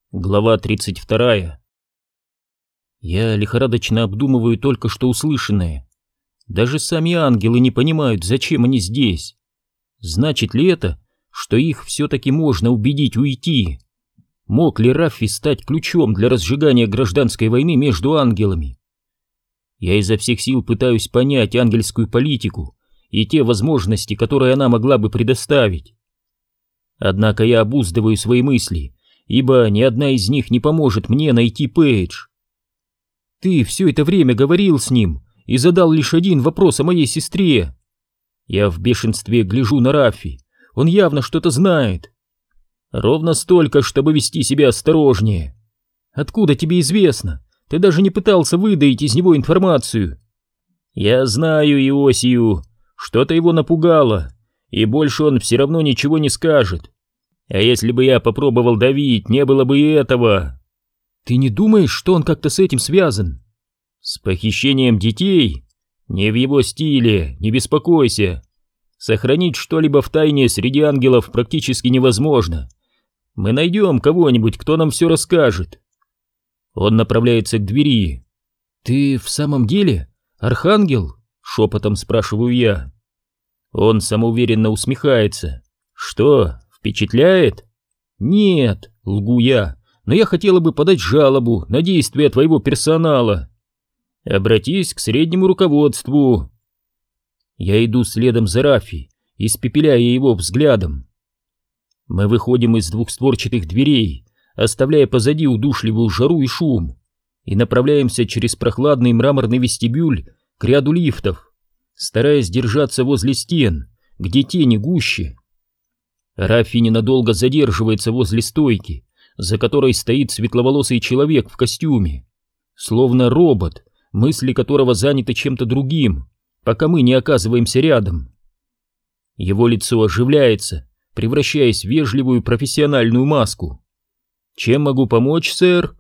Глава 32. Я лихорадочно обдумываю только что услышанное. Даже сами ангелы не понимают, зачем они здесь. Значит ли это, что их все-таки можно убедить уйти? Мог ли Раффи стать ключом для разжигания гражданской войны между ангелами? Я изо всех сил пытаюсь понять ангельскую политику и те возможности, которые она могла бы предоставить. Однако я обуздываю свои мысли, ибо ни одна из них не поможет мне найти Пейдж. Ты все это время говорил с ним и задал лишь один вопрос о моей сестре. Я в бешенстве гляжу на Раффи, он явно что-то знает. Ровно столько, чтобы вести себя осторожнее. Откуда тебе известно? Ты даже не пытался выдаить из него информацию. Я знаю Иосию, что-то его напугало, и больше он все равно ничего не скажет. А если бы я попробовал давить, не было бы и этого. Ты не думаешь, что он как-то с этим связан? С похищением детей? Не в его стиле, не беспокойся. Сохранить что-либо в тайне среди ангелов практически невозможно. Мы найдем кого-нибудь, кто нам все расскажет. Он направляется к двери. Ты в самом деле архангел? Шепотом спрашиваю я. Он самоуверенно усмехается. Что? Впечатляет? Нет, лгу я, но я хотела бы подать жалобу на действия твоего персонала. Обратись к среднему руководству. Я иду следом за Раффи, испепеляя его взглядом. Мы выходим из двухстворчатых дверей, оставляя позади удушливую жару и шум, и направляемся через прохладный мраморный вестибюль к ряду лифтов, стараясь держаться возле стен, где тени гуще. Раффи ненадолго задерживается возле стойки, за которой стоит светловолосый человек в костюме, словно робот, мысли которого заняты чем-то другим, пока мы не оказываемся рядом. Его лицо оживляется, превращаясь в вежливую профессиональную маску. «Чем могу помочь, сэр?»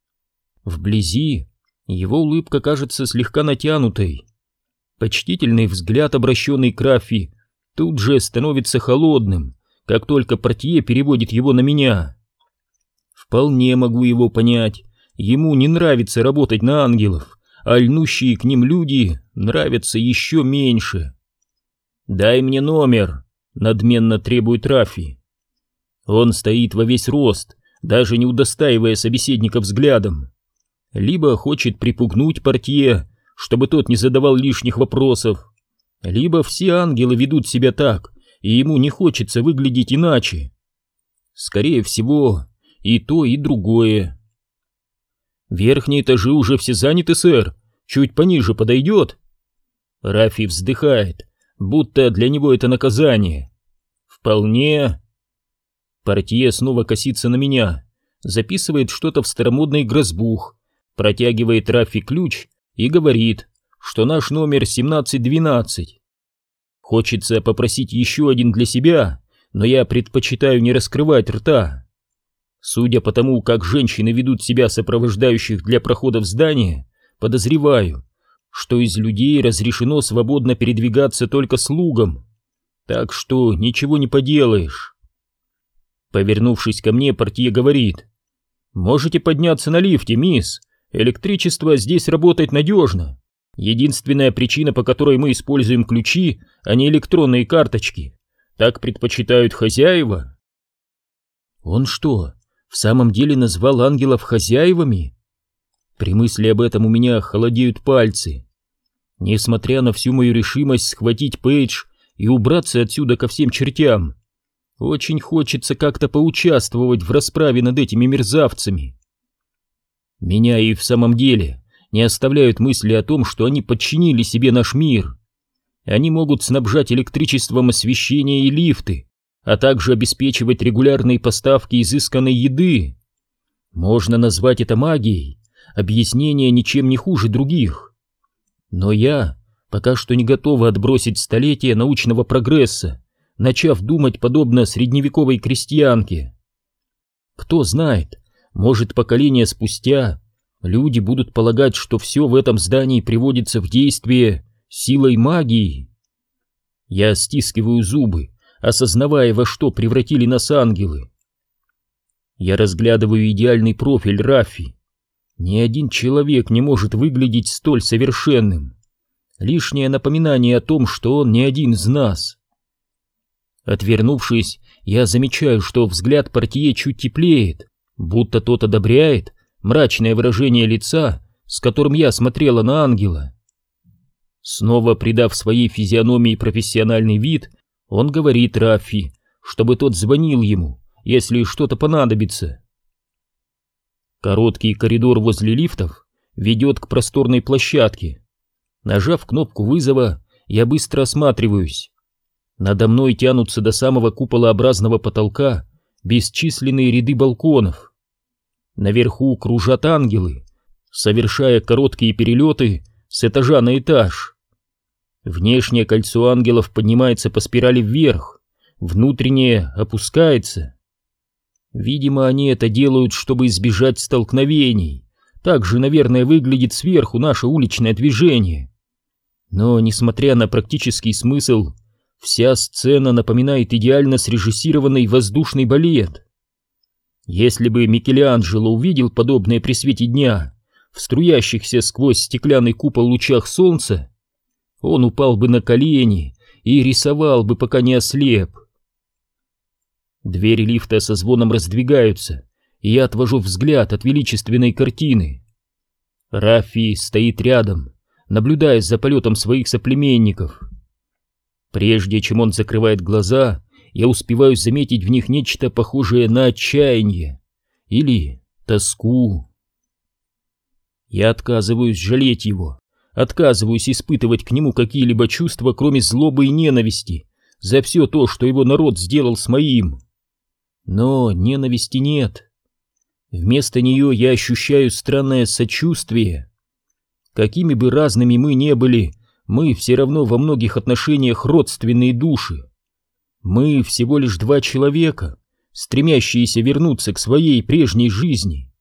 Вблизи его улыбка кажется слегка натянутой. Почтительный взгляд, обращенный к Раффи, тут же становится холодным, как только портье переводит его на меня. Вполне могу его понять. Ему не нравится работать на ангелов, а льнущие к ним люди нравятся еще меньше. «Дай мне номер», — надменно требует Раффи. Он стоит во весь рост, даже не удостаивая собеседника взглядом. Либо хочет припугнуть портье, чтобы тот не задавал лишних вопросов, либо все ангелы ведут себя так, и ему не хочется выглядеть иначе. Скорее всего, и то, и другое. «Верхние этажи уже все заняты, сэр. Чуть пониже подойдет?» Раффи вздыхает, будто для него это наказание. «Вполне». Портье снова косится на меня, записывает что-то в старомодный грозбух, протягивает Раффи ключ и говорит, что наш номер 1712. Хочется попросить еще один для себя, но я предпочитаю не раскрывать рта. Судя по тому, как женщины ведут себя сопровождающих для прохода в здание, подозреваю, что из людей разрешено свободно передвигаться только слугам, так что ничего не поделаешь. Повернувшись ко мне, портье говорит: «Можете подняться на лифте, мисс, электричество здесь работает надежно. Единственная причина, по которой мы используем ключи, а не электронные карточки. Так предпочитают хозяева». Он что, в самом деле назвал ангелов хозяевами? При мысли об этом у меня холодеют пальцы. Несмотря на всю мою решимость схватить Пейдж и убраться отсюда ко всем чертям, очень хочется как-то поучаствовать в расправе над этими мерзавцами. Меня и в самом деле не оставляют мысли о том, что они подчинили себе наш мир. Они могут снабжать электричеством освещение и лифты, а также обеспечивать регулярные поставки изысканной еды. Можно назвать это магией, объяснение ничем не хуже других. Но я пока что не готова отбросить столетия научного прогресса, начав думать подобно средневековой крестьянке. Кто знает, может, поколения спустя люди будут полагать, что все в этом здании приводится в действие силой магии. Я стискиваю зубы, осознавая, во что превратили нас ангелы. Я разглядываю идеальный профиль Раффи. Ни один человек не может выглядеть столь совершенным. Лишнее напоминание о том, что он не один из нас. Отвернувшись, я замечаю, что взгляд портье чуть теплеет, будто тот одобряет мрачное выражение лица, с которым я смотрела на ангела. Снова придав своей физиономии профессиональный вид, он говорит Раффи, чтобы тот звонил ему, если что-то понадобится. Короткий коридор возле лифтов ведет к просторной площадке. Нажав кнопку вызова, я быстро осматриваюсь. Надо мной тянутся до самого куполообразного потолка бесчисленные ряды балконов. Наверху кружат ангелы, совершая короткие перелеты с этажа на этаж. Внешнее кольцо ангелов поднимается по спирали вверх, внутреннее опускается. Видимо, они это делают, чтобы избежать столкновений. Так же, наверное, выглядит сверху наше уличное движение. Но, несмотря на практический смысл, вся сцена напоминает идеально срежиссированный воздушный балет. Если бы Микеланджело увидел подобное при свете дня, в струящихся сквозь стеклянный купол лучах солнца, он упал бы на колени и рисовал бы, пока не ослеп. Двери лифта со звоном раздвигаются, и я отвожу взгляд от величественной картины. Раффи стоит рядом, наблюдая за полетом своих соплеменников. Прежде чем он закрывает глаза, я успеваю заметить в них нечто похожее на отчаяние или тоску. Я отказываюсь жалеть его, отказываюсь испытывать к нему какие-либо чувства, кроме злобы и ненависти за все то, что его народ сделал с моим. Но ненависти нет. Вместо нее я ощущаю странное сочувствие. Какими бы разными мы не были, мы все равно во многих отношениях родственные души. Мы всего лишь два человека, стремящиеся вернуться к своей прежней жизни.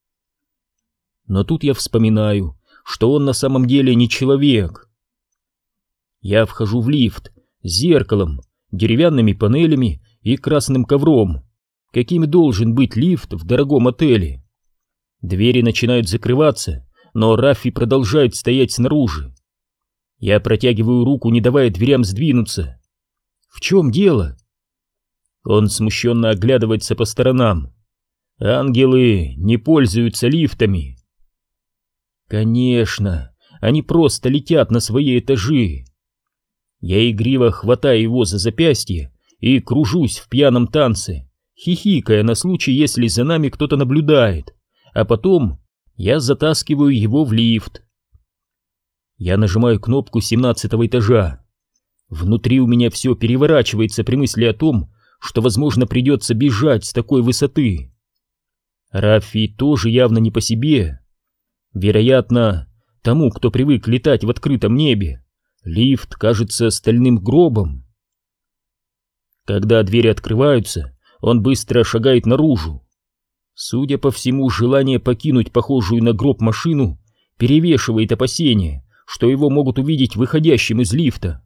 Но тут я вспоминаю, что он на самом деле не человек. Я вхожу в лифт с зеркалом, деревянными панелями и красным ковром, каким должен быть лифт в дорогом отеле. Двери начинают закрываться, но Раффи продолжает стоять снаружи. Я протягиваю руку, не давая дверям сдвинуться. «В чем дело?» Он смущенно оглядывается по сторонам. «Ангелы не пользуются лифтами». «Конечно, они просто летят на свои этажи». Я игриво хватаю его за запястье и кружусь в пьяном танце, хихикая на случай, если за нами кто-то наблюдает, а потом я затаскиваю его в лифт. Я нажимаю кнопку 17-го этажа. Внутри у меня все переворачивается при мысли о том, что, возможно, придется бежать с такой высоты. Раффи тоже явно не по себе. Вероятно, тому, кто привык летать в открытом небе, лифт кажется стальным гробом. Когда двери открываются, он быстро шагает наружу. Судя по всему, желание покинуть похожую на гроб машину перевешивает опасения, что его могут увидеть выходящим из лифта.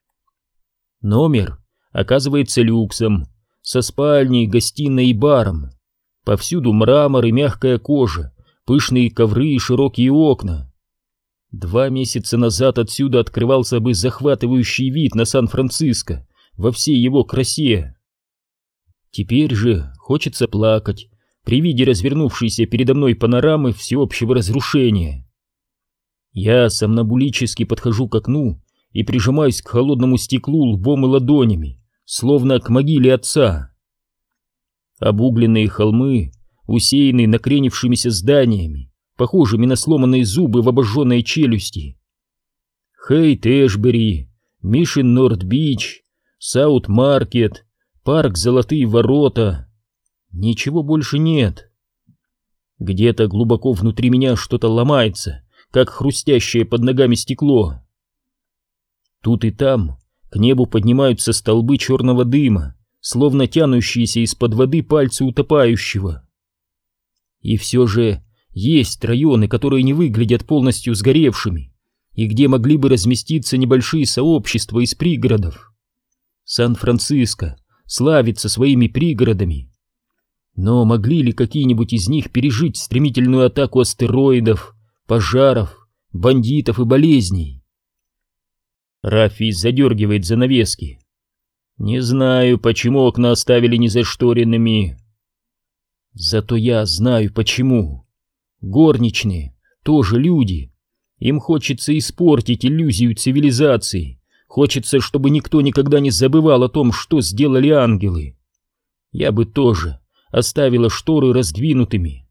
Номер оказывается люксом, со спальней, гостиной и баром. Повсюду мрамор и мягкая кожа, пышные ковры и широкие окна. 2 месяца назад отсюда открывался бы захватывающий вид на Сан-Франциско во всей его красе. Теперь же хочется плакать при виде развернувшейся передо мной панорамы всеобщего разрушения. Я сомнамбулически подхожу к окну и прижимаюсь к холодному стеклу лбом и ладонями, словно к могиле отца. Обугленные холмы, усеянные накренившимися зданиями, похожими на сломанные зубы в обожженной челюсти. Хейт-Эшбери, Мишен-Норд-Бич, Саут-Маркет, парк Золотые ворота. Ничего больше нет. Где-то глубоко внутри меня что-то ломается, как хрустящее под ногами стекло. Тут и там к небу поднимаются столбы черного дыма, словно тянущиеся из-под воды пальцы утопающего. И все же есть районы, которые не выглядят полностью сгоревшими, и где могли бы разместиться небольшие сообщества из пригородов. Сан-Франциско славится своими пригородами. Но могли ли какие-нибудь из них пережить стремительную атаку астероидов, пожаров, бандитов и болезней? Раффи задергивает занавески. Не знаю, почему окна оставили незашторенными. Зато я знаю, почему. Горничные тоже люди. Им хочется испортить иллюзию цивилизации. Хочется, чтобы никто никогда не забывал о том, что сделали ангелы. Я бы тоже оставила шторы раздвинутыми.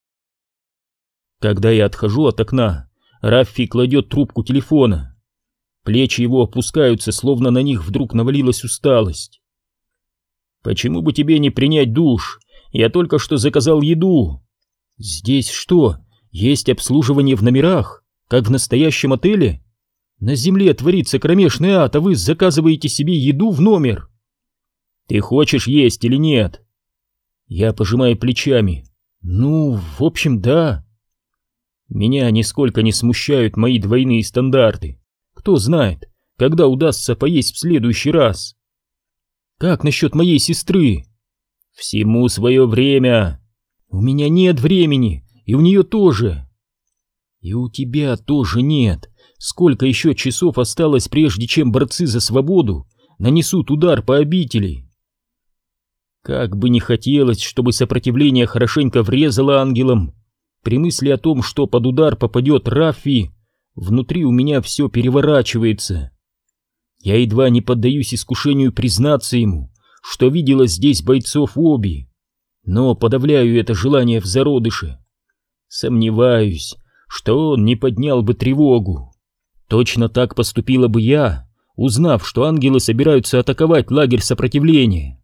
Когда я отхожу от окна, Раффи кладет трубку телефона. Плечи его опускаются, словно на них вдруг навалилась усталость. «Почему бы тебе не принять душ? Я только что заказал еду». «Здесь что, есть обслуживание в номерах, как в настоящем отеле? На земле творится кромешный ад, а вы заказываете себе еду в номер». «Ты хочешь есть или нет?» Я пожимаю плечами. «Ну, в общем, да». Меня нисколько не смущают мои двойные стандарты. Кто знает, когда удастся поесть в следующий раз. Как насчет моей сестры? Всему свое время. У меня нет времени, и у нее тоже. И у тебя тоже нет. Сколько еще часов осталось, прежде чем борцы за свободу нанесут удар по обители? Как бы не хотелось, чтобы сопротивление хорошенько врезало ангелам. При мысли о том, что под удар попадет Раффи, внутри у меня все переворачивается. Я едва не поддаюсь искушению признаться ему, что видела здесь бойцов Оби, но подавляю это желание в зародыше. Сомневаюсь, что он не поднял бы тревогу. Точно так поступила бы я, узнав, что ангелы собираются атаковать лагерь сопротивления.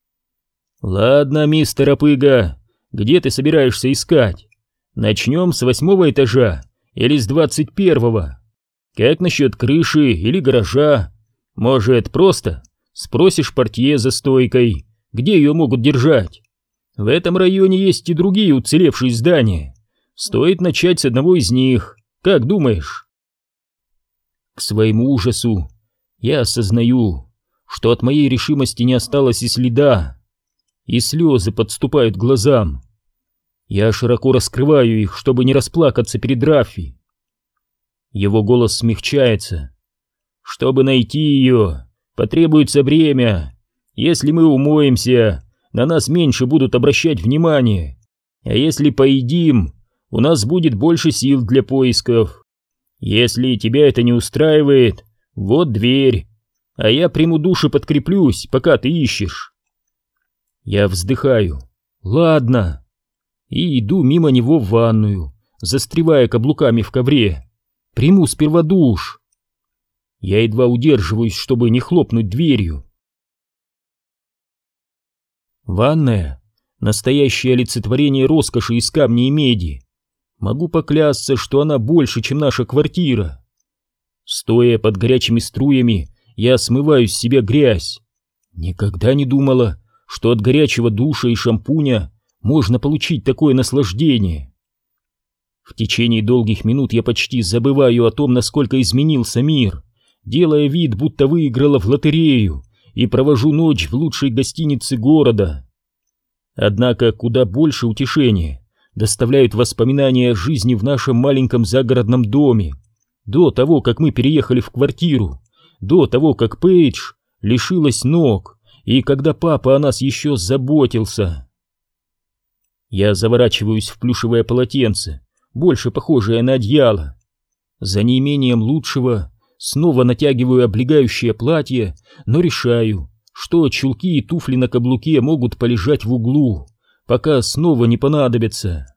Ладно, мистер Опыга, где ты собираешься искать? Начнем с 8-го этажа или с 21-го? Как насчет крыши или гаража? Может, просто спросишь портье за стойкой, где ее могут держать? В этом районе есть и другие уцелевшие здания. Стоит начать с одного из них. Как думаешь? К своему ужасу я осознаю, что от моей решимости не осталось и следа, и слезы подступают к глазам. Я широко раскрываю их, чтобы не расплакаться перед Раффи. Его голос смягчается. Чтобы найти ее, потребуется время. Если мы умоемся, на нас меньше будут обращать внимание. А если поедим, у нас будет больше сил для поисков. Если тебя это не устраивает, вот дверь. А я приму душ и подкреплюсь, пока ты ищешь. Я вздыхаю. Ладно. И иду мимо него в ванную, застревая каблуками в ковре. Приму сперва душ. Я едва удерживаюсь, чтобы не хлопнуть дверью. Ванная — настоящее олицетворение роскоши из камня и меди. Могу поклясться, что она больше, чем наша квартира. Стоя под горячими струями, я смываю с себя грязь. Никогда не думала, что от горячего душа и шампуня можно получить такое наслаждение. В течение долгих минут я почти забываю о том, насколько изменился мир, делая вид, будто выиграла в лотерею, и провожу ночь в лучшей гостинице города. Однако куда больше утешения доставляют воспоминания о жизни в нашем маленьком загородном доме, до того, как мы переехали в квартиру, до того, как Пейдж лишилась ног, и когда папа о нас еще заботился. Я заворачиваюсь в плюшевое полотенце, больше похожее на одеяло. За неимением лучшего снова натягиваю облегающее платье, но решаю, что чулки и туфли на каблуке могут полежать в углу, пока снова не понадобятся.